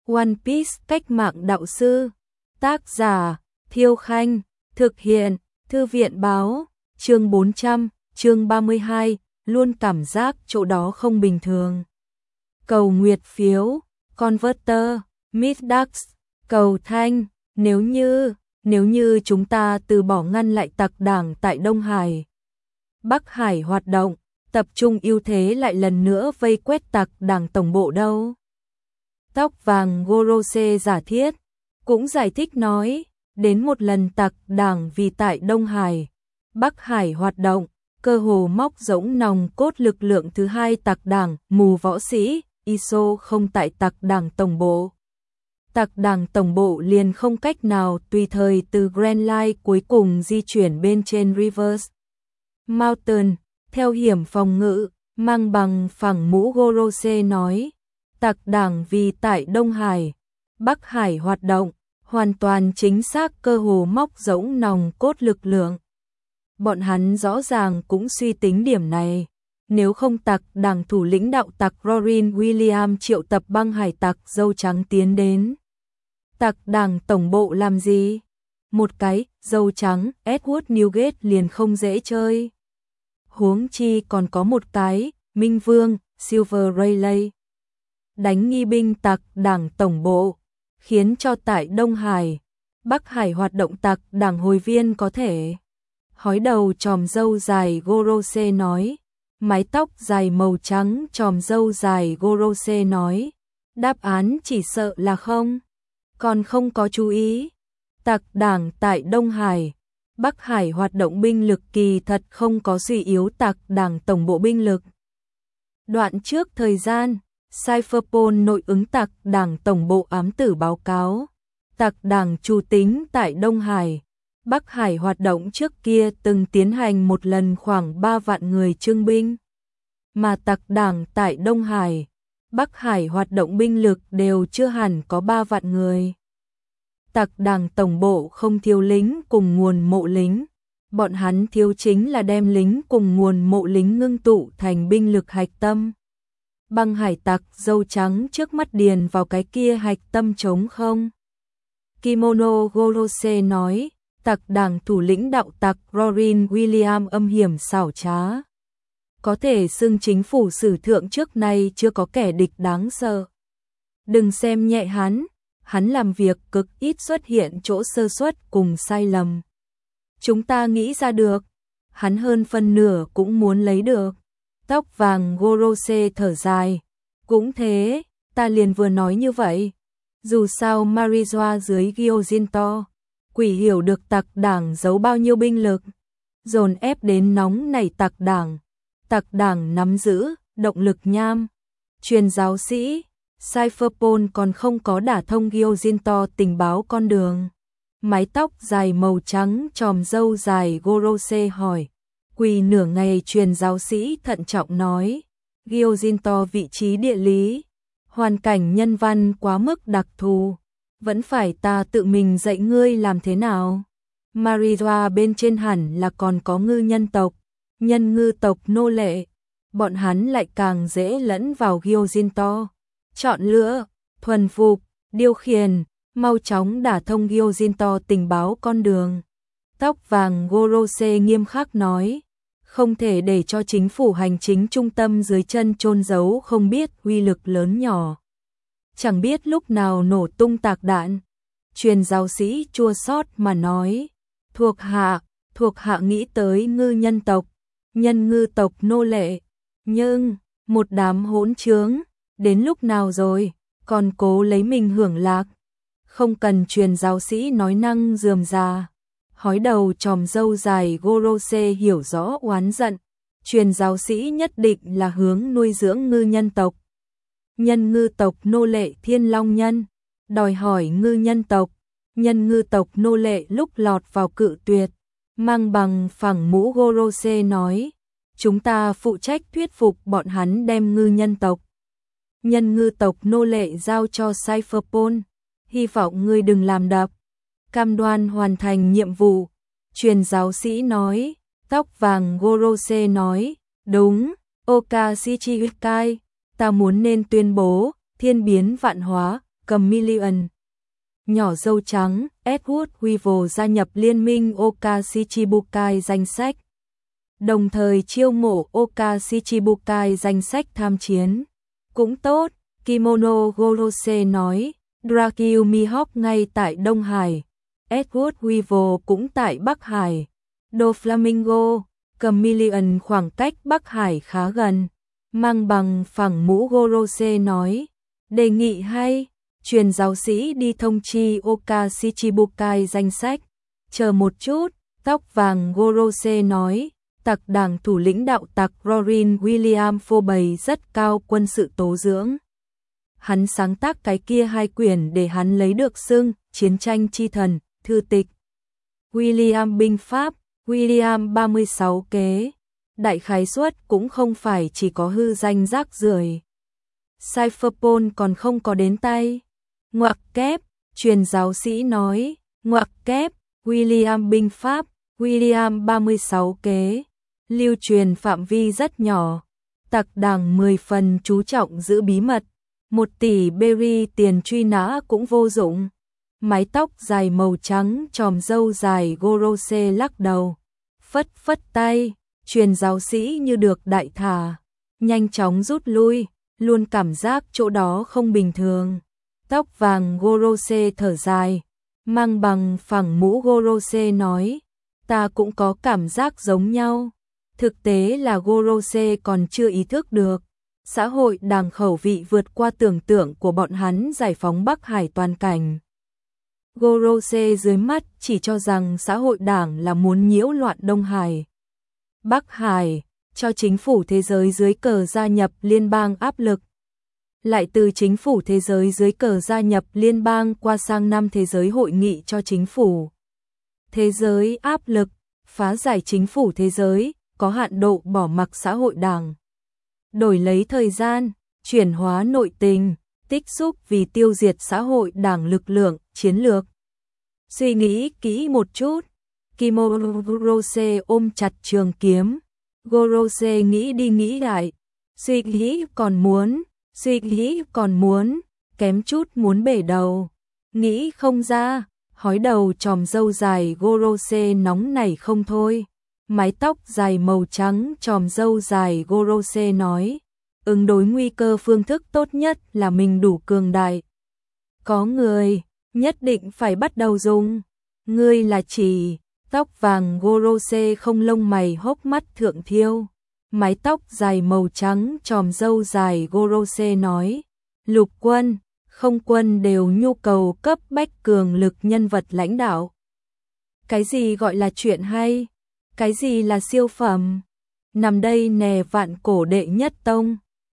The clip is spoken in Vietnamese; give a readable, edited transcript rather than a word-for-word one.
One Piece cách mạng đạo sư. Tác giả, Thiêu Khanh. Thực hiện, Thư viện báo. Chương 400, chương 32, luôn cảm giác chỗ đó không bình thường. Cầu nguyệt phiếu, Converter, Midax, cầu thanh, nếu như chúng ta từ bỏ ngăn lại tặc đảng tại Đông Hải, Bắc Hải hoạt động, tập trung ưu thế lại lần nữa vây quét tặc đảng tổng bộ đâu. Tóc vàng Gorose giả thiết, cũng giải thích nói, đến một lần tặc đảng vì tại Đông Hải, Bắc Hải hoạt động, cơ hồ móc rỗng nòng cốt lực lượng thứ hai tặc đảng, mù võ sĩ, ISO không tại tặc đảng tổng bộ. Tặc đảng tổng bộ liền không cách nào tùy thời từ Grand Line cuối cùng di chuyển bên trên Rivers Mountain, theo hiểm phòng ngự, mang bằng phẳng mũ Gorose nói, tặc đảng vì tại Đông Hải, Bắc Hải hoạt động, hoàn toàn chính xác cơ hồ móc rỗng nòng cốt lực lượng. Bọn hắn rõ ràng cũng suy tính điểm này, nếu không tặc đảng thủ lĩnh đạo tặc Rorin William triệu tập băng hải tặc dâu trắng tiến đến. Tặc đảng tổng bộ làm gì? Một cái, dâu trắng, Edward Newgate liền không dễ chơi. Huống chi còn có một cái, Minh Vương, Silver Rayleigh. Đánh nghi binh tặc đảng tổng bộ, khiến cho tại Đông Hải, Bắc Hải hoạt động tặc đảng hồi viên có thể. Hói đầu tròm râu dài Gorose nói, mái tóc dài màu trắng tròm râu dài Gorose nói, đáp án chỉ sợ là không, còn không có chú ý. Tặc đảng tại Đông Hải, Bắc Hải hoạt động binh lực kỳ thật không có suy yếu tặc đảng tổng bộ binh lực. Đoạn trước thời gian, Cypherpol nội ứng tặc đảng tổng bộ ám tử báo cáo, tặc đảng chủ tính tại Đông Hải, Bắc Hải hoạt động trước kia từng tiến hành một lần khoảng 3 vạn người trưng binh, mà tặc đảng tại Đông Hải, Bắc Hải hoạt động binh lực đều chưa hẳn có 3 vạn người. Tặc đảng tổng bộ không thiếu lính cùng nguồn mộ lính, bọn hắn thiếu chính là đem lính cùng nguồn mộ lính ngưng tụ thành binh lực hạch tâm. Băng hải tặc dâu trắng trước mắt điền vào cái kia hạch tâm trống không. Kimono Gorose nói, tặc đảng thủ lĩnh đạo tặc Rorin William âm hiểm xảo trá. Có thể xưng chính phủ sử thượng trước nay chưa có kẻ địch đáng sợ. Đừng xem nhẹ hắn làm việc cực ít xuất hiện chỗ sơ suất cùng sai lầm. Chúng ta nghĩ ra được, hắn hơn phân nửa cũng muốn lấy được. Tóc vàng Gorose thở dài, cũng thế, ta liền vừa nói như vậy. Dù sao Marijoa dưới Gyojinto, quỷ hiểu được tặc đảng giấu bao nhiêu binh lực, dồn ép đến nóng nảy tặc đảng nắm giữ, động lực nham. Truyền giáo sĩ, Cypherpol còn không có đả thông Gyojinto tình báo con đường. Mái tóc dài màu trắng tròm râu dài Gorose hỏi. Quỳ nửa ngày truyền giáo sĩ thận trọng nói, Gyojinto vị trí địa lý, hoàn cảnh nhân văn quá mức đặc thù, vẫn phải ta tự mình dạy ngươi làm thế nào. Marijoa bên trên hẳn là còn có nhân ngư tộc nô lệ, bọn hắn lại càng dễ lẫn vào Gyojinto. Chọn lựa, thuần phục, điều khiển, mau chóng đả thông Gyojinto tình báo con đường. Tóc vàng Gorose nghiêm khắc nói, không thể để cho chính phủ hành chính trung tâm dưới chân chôn giấu không biết uy lực lớn nhỏ. Chẳng biết lúc nào nổ tung tạc đạn. Truyền giáo sĩ chua xót mà nói, thuộc hạ nghĩ tới nhân ngư tộc nô lệ, nhưng một đám hỗn trướng, đến lúc nào rồi, còn cố lấy mình hưởng lạc. Không cần truyền giáo sĩ nói năng rườm rà. Hói đầu tròm râu dài Gorose hiểu rõ oán giận, truyền giáo sĩ nhất định là hướng nuôi dưỡng nhân ngư tộc nô lệ Thiên Long nhân, đòi hỏi nhân ngư tộc nô lệ lúc lọt vào cự tuyệt, mang bằng phẳng mũ Gorose nói, chúng ta phụ trách thuyết phục bọn hắn đem nhân ngư tộc nô lệ giao cho Cypherpol, hy vọng ngươi đừng làm đập. Cam đoan hoàn thành nhiệm vụ, truyền giáo sĩ nói. Tóc vàng Gorose nói, đúng, Oka Shichikai, ta muốn nên tuyên bố, thiên biến vạn hóa, Chameleon. Nhỏ dâu trắng, Edward Weevil gia nhập liên minh Oka Shichibukai danh sách. Đồng thời chiêu mộ Oka Shichibukai danh sách tham chiến. Cũng tốt, Kimono Gorose nói, Dracula Mihawk ngay tại Đông Hải, Edward Weevil cũng tại Bắc Hải, Doflamingo, Chameleon khoảng cách Bắc Hải khá gần. Mang bằng phẳng mũ Gorose nói, đề nghị hay, truyền giáo sĩ đi thông chi Oka Shichibukai danh sách. Chờ một chút, tóc vàng Gorose nói, tặc đảng thủ lĩnh đạo tặc Rorin William phô bày rất cao quân sự tố dưỡng. Hắn sáng tác cái kia 2 quyển để hắn lấy được xưng Chiến tranh chi thần, thư tịch. William binh pháp, William 36 kế. Đại khái suất cũng không phải chỉ có hư danh rác rưởi. Cypherpole còn không có đến tay. Ngoặc kép, truyền giáo sĩ nói, ngoặc kép, William binh pháp, William 36 kế. Lưu truyền phạm vi rất nhỏ. Tặc đảng 10 phần chú trọng giữ bí mật. 1 tỷ berry tiền truy nã cũng vô dụng. Mái tóc dài màu trắng tròm râu dài Gorose lắc đầu. Phất phất tay, truyền giáo sĩ như được đại thả. Nhanh chóng rút lui, luôn cảm giác chỗ đó không bình thường. Tóc vàng Gorose thở dài. Mang bằng phẳng mũ Gorose nói, ta cũng có cảm giác giống nhau. Thực tế là Gorose còn chưa ý thức được. Xã hội đảng khẩu vị vượt qua tưởng tượng của bọn hắn giải phóng Bắc Hải toàn cảnh. Gorose dưới mắt chỉ cho rằng xã hội đảng là muốn nhiễu loạn Đông Hải. Bắc Hải, cho chính phủ thế giới dưới cờ gia nhập liên bang áp lực. Lại từ chính phủ thế giới dưới cờ gia nhập liên bang qua sang năm thế giới hội nghị cho chính phủ thế giới áp lực, phá giải chính phủ thế giới, có hạn độ bỏ mặc xã hội đảng. Đổi lấy thời gian, chuyển hóa nội tình, tích xúc vì tiêu diệt xã hội đảng lực lượng, chiến lược. Suy nghĩ kỹ một chút, Kimono Gorose ôm chặt trường kiếm. Gorose nghĩ đi nghĩ lại, suy nghĩ còn muốn, kém chút muốn bể đầu. Nghĩ không ra, hói đầu tròm râu dài Gorose nóng nảy không thôi. Mái tóc dài màu trắng tròm râu dài Gorose nói, ứng đối nguy cơ phương thức tốt nhất là mình đủ cường đại. Có người, nhất định phải bắt đầu dùng. Ngươi là chỉ, tóc vàng Gorose không lông mày hốc mắt thượng thiêu. Mái tóc dài màu trắng tròm râu dài Gorose nói, lục quân, không quân đều nhu cầu cấp bách cường lực nhân vật lãnh đạo. Cái gì gọi là chuyện hay? Cái gì là siêu phẩm? Nằm đây nè vạn cổ đệ nhất tông.